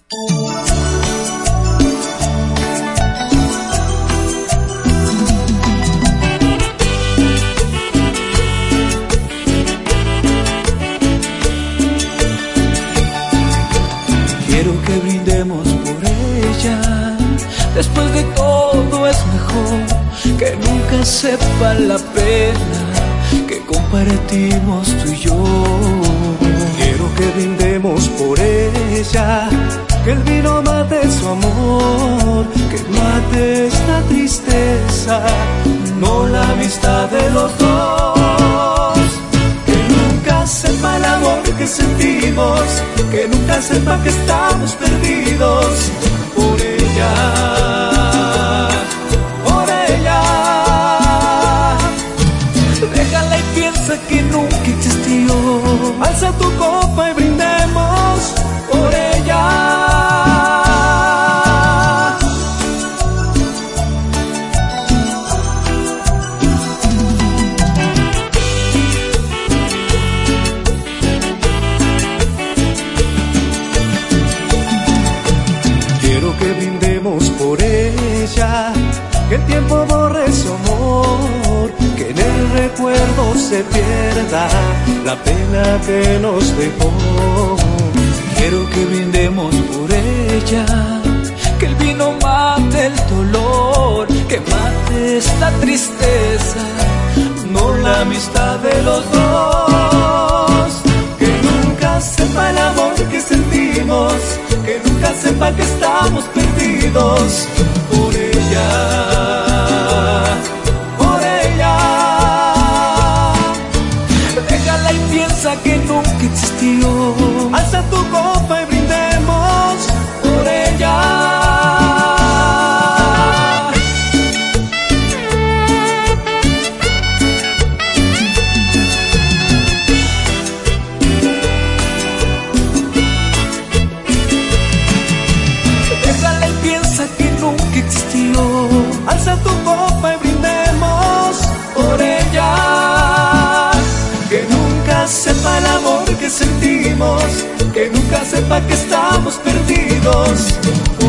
Quiero que brindemos por ella. Después de todo es mejor que nunca sepa la pena que compartimos tú y yo. Quiero que brindemos por ella, que el vino mate su amor, que mate esta tristeza, no la amistad de los dos. Que nunca sepa el amor que sentimos, que nunca sepa que estamos perdidos por ella, por ella. Déjala y piensa que nunca existió. Alza tu copa y brindemos por ella. Quiero que brindemos por ella, que el tiempo borre su amor, que en el recuerdo se pierda la pena que nos dejó. Quiero que brindemos por ella, que el vino mate el dolor, que mate esta tristeza, no la amistad de los dos. Que nunca sepa el amor que sentimos, que nunca sepa que estamos perdidos por ella, por ella. Déjala y piensa que nunca existió. Alza tu copa y brindemos por ella. Déjala y piensa que nunca existió. Alza tu copa y brindemos por ella. Que nunca sepa el amor que sentimos, que nunca sepa que estamos perdidos